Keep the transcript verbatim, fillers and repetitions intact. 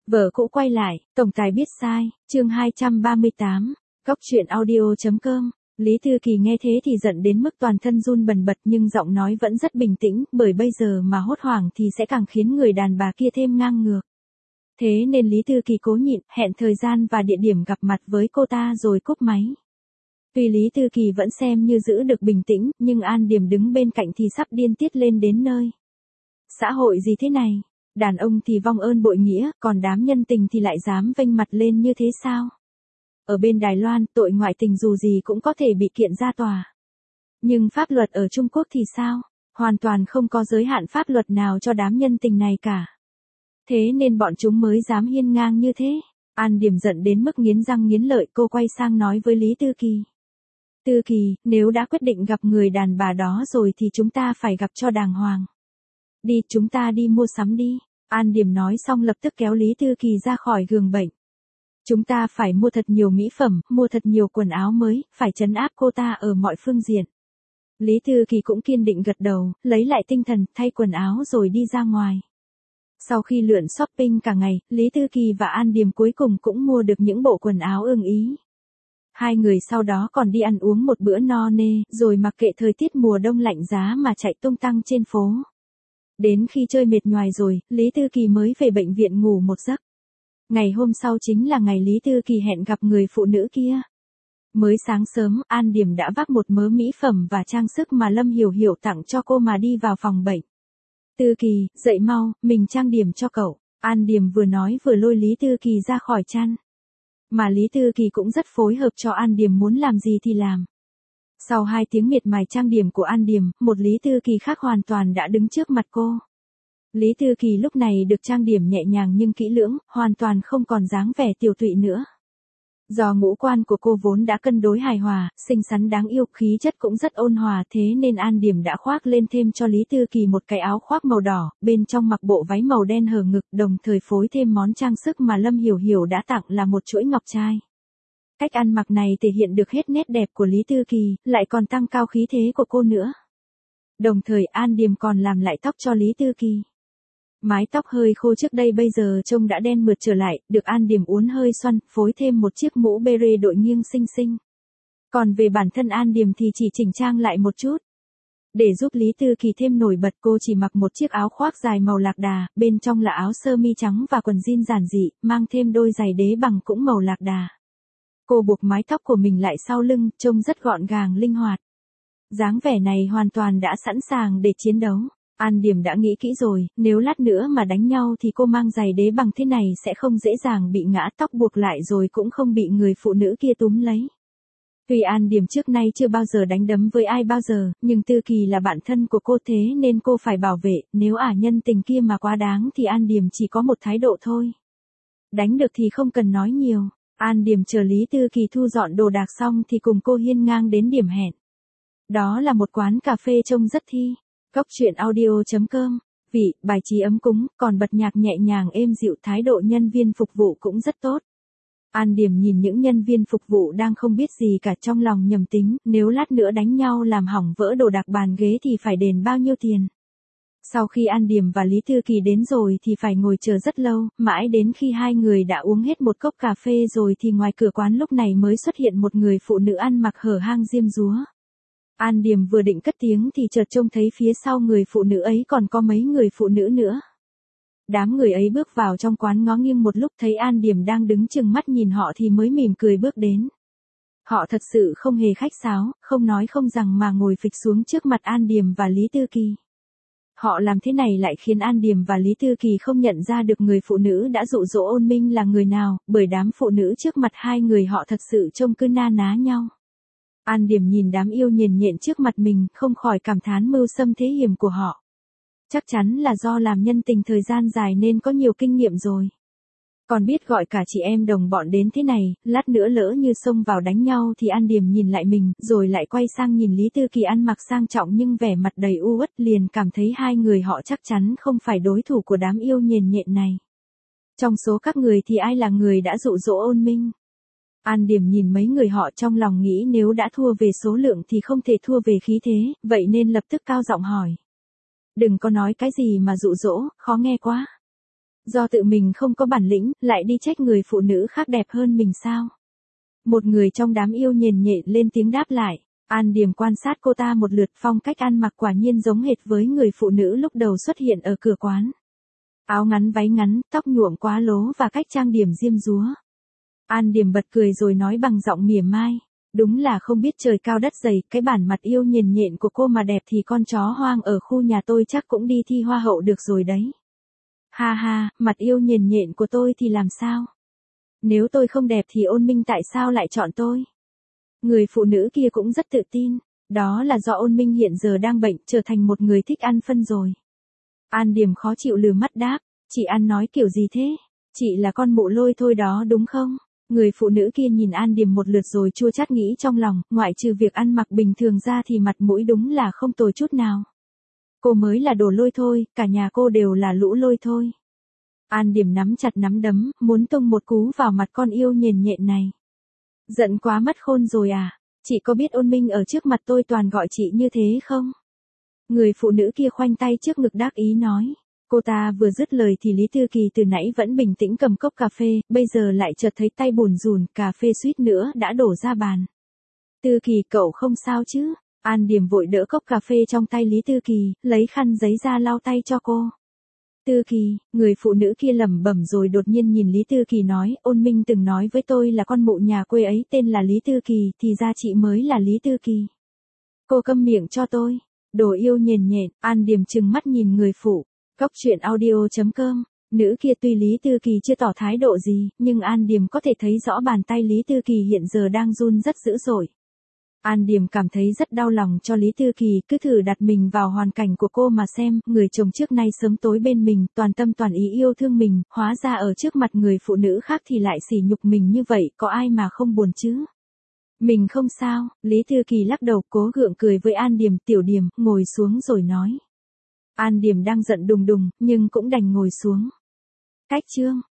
Vợ cũ quay lại, tổng tài biết sai, chương hai trăm ba mươi tám, Cóc truyện audio.com. Lý Thư Kỳ nghe thế thì giận đến mức toàn thân run bần bật nhưng giọng nói vẫn rất bình tĩnh, bởi bây giờ mà hốt hoảng thì sẽ càng khiến người đàn bà kia thêm ngang ngược. Thế nên Lý Thư Kỳ cố nhịn, hẹn thời gian và địa điểm gặp mặt với cô ta rồi cúp máy. Tuy Lý Thư Kỳ vẫn xem như giữ được bình tĩnh, nhưng An Điểm đứng bên cạnh thì sắp điên tiết lên đến nơi. Xã hội gì thế này? Đàn ông thì vong ơn bội nghĩa, còn đám nhân tình thì lại dám vênh mặt lên như thế sao? Ở bên Đài Loan, tội ngoại tình dù gì cũng có thể bị kiện ra tòa. Nhưng pháp luật ở Trung Quốc thì sao? Hoàn toàn không có giới hạn pháp luật nào cho đám nhân tình này cả. Thế nên bọn chúng mới dám hiên ngang như thế. An Điểm giận đến mức nghiến răng nghiến lợi, cô quay sang nói với Lý Thư Kỳ. Thư Kỳ, nếu đã quyết định gặp người đàn bà đó rồi thì chúng ta phải gặp cho đàng hoàng. Đi, chúng ta đi mua sắm đi. An Điểm nói xong lập tức kéo Lý Thư Kỳ ra khỏi giường bệnh. Chúng ta phải mua thật nhiều mỹ phẩm, mua thật nhiều quần áo mới, phải trấn áp cô ta ở mọi phương diện. Lý Thư Kỳ cũng kiên định gật đầu, lấy lại tinh thần, thay quần áo rồi đi ra ngoài. Sau khi lượn shopping cả ngày, Lý Thư Kỳ và An Điểm cuối cùng cũng mua được những bộ quần áo ưng ý. Hai người sau đó còn đi ăn uống một bữa no nê, rồi mặc kệ thời tiết mùa đông lạnh giá mà chạy tung tăng trên phố. Đến khi chơi mệt nhoài rồi, Lý Thư Kỳ mới về bệnh viện ngủ một giấc. Ngày hôm sau chính là ngày Lý Thư Kỳ hẹn gặp người phụ nữ kia. Mới sáng sớm, An Điểm đã vác một mớ mỹ phẩm và trang sức mà Lâm Hiểu Hiểu tặng cho cô mà đi vào phòng bệnh. Thư Kỳ, dậy mau, mình trang điểm cho cậu. An Điểm vừa nói vừa lôi Lý Thư Kỳ ra khỏi chăn. Mà Lý Thư Kỳ cũng rất phối hợp cho An Điểm muốn làm gì thì làm. Sau hai tiếng miệt mài trang điểm của An Điểm, một Lý Thư Kỳ khác hoàn toàn đã đứng trước mặt cô. Lý Thư Kỳ lúc này được trang điểm nhẹ nhàng nhưng kỹ lưỡng, hoàn toàn không còn dáng vẻ tiểu tụy nữa. Do ngũ quan của cô vốn đã cân đối hài hòa, xinh xắn đáng yêu, khí chất cũng rất ôn hòa, thế nên An Điểm đã khoác lên thêm cho Lý Thư Kỳ một cái áo khoác màu đỏ, bên trong mặc bộ váy màu đen hở ngực, đồng thời phối thêm món trang sức mà Lâm Hiểu Hiểu đã tặng là một chuỗi ngọc trai. Cách ăn mặc này thể hiện được hết nét đẹp của Lý Thư Kỳ, lại còn tăng cao khí thế của cô nữa. Đồng thời An Điểm còn làm lại tóc cho Lý Thư Kỳ. Mái tóc hơi khô trước đây bây giờ trông đã đen mượt trở lại, được An Điểm uốn hơi xoăn, phối thêm một chiếc mũ bê đội nghiêng xinh xinh. Còn về bản thân An Điểm thì chỉ chỉnh trang lại một chút. Để giúp Lý Thư Kỳ thêm nổi bật, cô chỉ mặc một chiếc áo khoác dài màu lạc đà, bên trong là áo sơ mi trắng và quần jean giản dị, mang thêm đôi giày đế bằng cũng màu lạc đà. Cô buộc mái tóc của mình lại sau lưng, trông rất gọn gàng linh hoạt. Dáng vẻ này hoàn toàn đã sẵn sàng để chiến đấu. An Điểm đã nghĩ kỹ rồi, nếu lát nữa mà đánh nhau thì cô mang giày đế bằng thế này sẽ không dễ dàng bị ngã, tóc buộc lại rồi cũng không bị người phụ nữ kia túm lấy. Tuy An Điểm trước nay chưa bao giờ đánh đấm với ai bao giờ, nhưng Thư Kỳ là bạn thân của cô thế nên cô phải bảo vệ, nếu ả nhân tình kia mà quá đáng thì An Điểm chỉ có một thái độ thôi. Đánh được thì không cần nói nhiều. An Điểm chờ Lý Thư Kỳ thu dọn đồ đạc xong thì cùng cô hiên ngang đến điểm hẹn. Đó là một quán cà phê trông rất thi. Cóc truyện audio.com. Vị, bài trí ấm cúng, còn bật nhạc nhẹ nhàng êm dịu, thái độ nhân viên phục vụ cũng rất tốt. An Điểm nhìn những nhân viên phục vụ đang không biết gì cả, trong lòng nhầm tính, nếu lát nữa đánh nhau làm hỏng vỡ đồ đạc bàn ghế thì phải đền bao nhiêu tiền. Sau khi An Điểm và Lý Thư Kỳ đến rồi thì phải ngồi chờ rất lâu, mãi đến khi hai người đã uống hết một cốc cà phê rồi thì ngoài cửa quán lúc này mới xuất hiện một người phụ nữ ăn mặc hở hang diêm dúa. An Điểm vừa định cất tiếng thì chợt trông thấy phía sau người phụ nữ ấy còn có mấy người phụ nữ nữa. Đám người ấy bước vào trong quán ngó nghiêng một lúc, thấy An Điểm đang đứng chừng mắt nhìn họ thì mới mỉm cười bước đến. Họ thật sự không hề khách sáo, không nói không rằng mà ngồi phịch xuống trước mặt An Điểm và Lý Thư Kỳ. Họ làm thế này lại khiến An Điểm và Lý Thư Kỳ không nhận ra được người phụ nữ đã dụ dỗ Ôn Minh là người nào, bởi đám phụ nữ trước mặt hai người họ thật sự trông cứ na ná nhau. An Điểm nhìn đám yêu nhền nhện trước mặt mình, không khỏi cảm thán mưu xâm thế hiểm của họ. Chắc chắn là do làm nhân tình thời gian dài nên có nhiều kinh nghiệm rồi. Còn biết gọi cả chị em đồng bọn đến thế này, lát nữa lỡ như xông vào đánh nhau thì An Điểm nhìn lại mình, rồi lại quay sang nhìn Lý Thư Kỳ ăn mặc sang trọng nhưng vẻ mặt đầy u uất, liền cảm thấy hai người họ chắc chắn không phải đối thủ của đám yêu nhền nhện này. Trong số các người thì ai là người đã dụ dỗ Ôn Minh? An Điểm nhìn mấy người họ trong lòng nghĩ nếu đã thua về số lượng thì không thể thua về khí thế, vậy nên lập tức cao giọng hỏi. Đừng có nói cái gì mà dụ dỗ, khó nghe quá. Do tự mình không có bản lĩnh, lại đi trách người phụ nữ khác đẹp hơn mình sao? Một người trong đám yêu nhền nhện lên tiếng đáp lại. An Điềm quan sát cô ta một lượt, phong cách ăn mặc quả nhiên giống hệt với người phụ nữ lúc đầu xuất hiện ở cửa quán. Áo ngắn váy ngắn, tóc nhuộm quá lố và cách trang điểm diêm dúa. An Điềm bật cười rồi nói bằng giọng mỉa mai. Đúng là không biết trời cao đất dày, cái bản mặt yêu nhền nhện của cô mà đẹp thì con chó hoang ở khu nhà tôi chắc cũng đi thi hoa hậu được rồi đấy. Ha ha, mặt yêu nhền nhện của tôi thì làm sao? Nếu tôi không đẹp thì Ôn Minh tại sao lại chọn tôi? Người phụ nữ kia cũng rất tự tin. Đó là do Ôn Minh hiện giờ đang bệnh, trở thành một người thích ăn phân rồi. An Điềm khó chịu lừ mắt đáp. Chị ăn nói kiểu gì thế? Chị là con mụ lôi thôi đó đúng không? Người phụ nữ kia nhìn An Điềm một lượt rồi chua chát nghĩ trong lòng, ngoại trừ việc ăn mặc bình thường ra thì mặt mũi đúng là không tồi chút nào. Cô mới là đồ lôi thôi, cả nhà cô đều là lũ lôi thôi. An Điềm nắm chặt nắm đấm, muốn tung một cú vào mặt con yêu nhền nhện này. Giận quá mất khôn rồi à? Chị có biết Ôn Minh ở trước mặt tôi toàn gọi chị như thế không? Người phụ nữ kia khoanh tay trước ngực đắc ý nói. Cô ta vừa dứt lời thì Lý Tư Kỳ từ nãy vẫn bình tĩnh cầm cốc cà phê, bây giờ lại chợt thấy tay bùn rùn, cà phê suýt nữa đã đổ ra bàn. Tư Kỳ, cậu không sao chứ? An Điềm vội đỡ cốc cà phê trong tay Lý Tư Kỳ, lấy khăn giấy ra lau tay cho cô. Tư Kỳ, người phụ nữ kia lẩm bẩm rồi đột nhiên nhìn Lý Tư Kỳ nói, Ôn Minh từng nói với tôi là con mụ nhà quê ấy tên là Lý Tư Kỳ, thì ra chị mới là Lý Tư Kỳ. Cô câm miệng cho tôi. Đồ yêu nhền nhện. An Điềm trừng mắt nhìn người phụ. Góc truyện audio chấm com. Nữ kia tuy Lý Tư Kỳ chưa tỏ thái độ gì, nhưng An Điềm có thể thấy rõ bàn tay Lý Tư Kỳ hiện giờ đang run rất dữ dội. An Điềm cảm thấy rất đau lòng cho Lý Tư Kỳ, cứ thử đặt mình vào hoàn cảnh của cô mà xem, người chồng trước nay sớm tối bên mình, toàn tâm toàn ý yêu thương mình, hóa ra ở trước mặt người phụ nữ khác thì lại sỉ nhục mình như vậy, có ai mà không buồn chứ? Mình không sao, Lý Tư Kỳ lắc đầu cố gượng cười với An Điềm, Tiểu Điềm, ngồi xuống rồi nói. An Điềm đang giận đùng đùng, nhưng cũng đành ngồi xuống. Cách chương.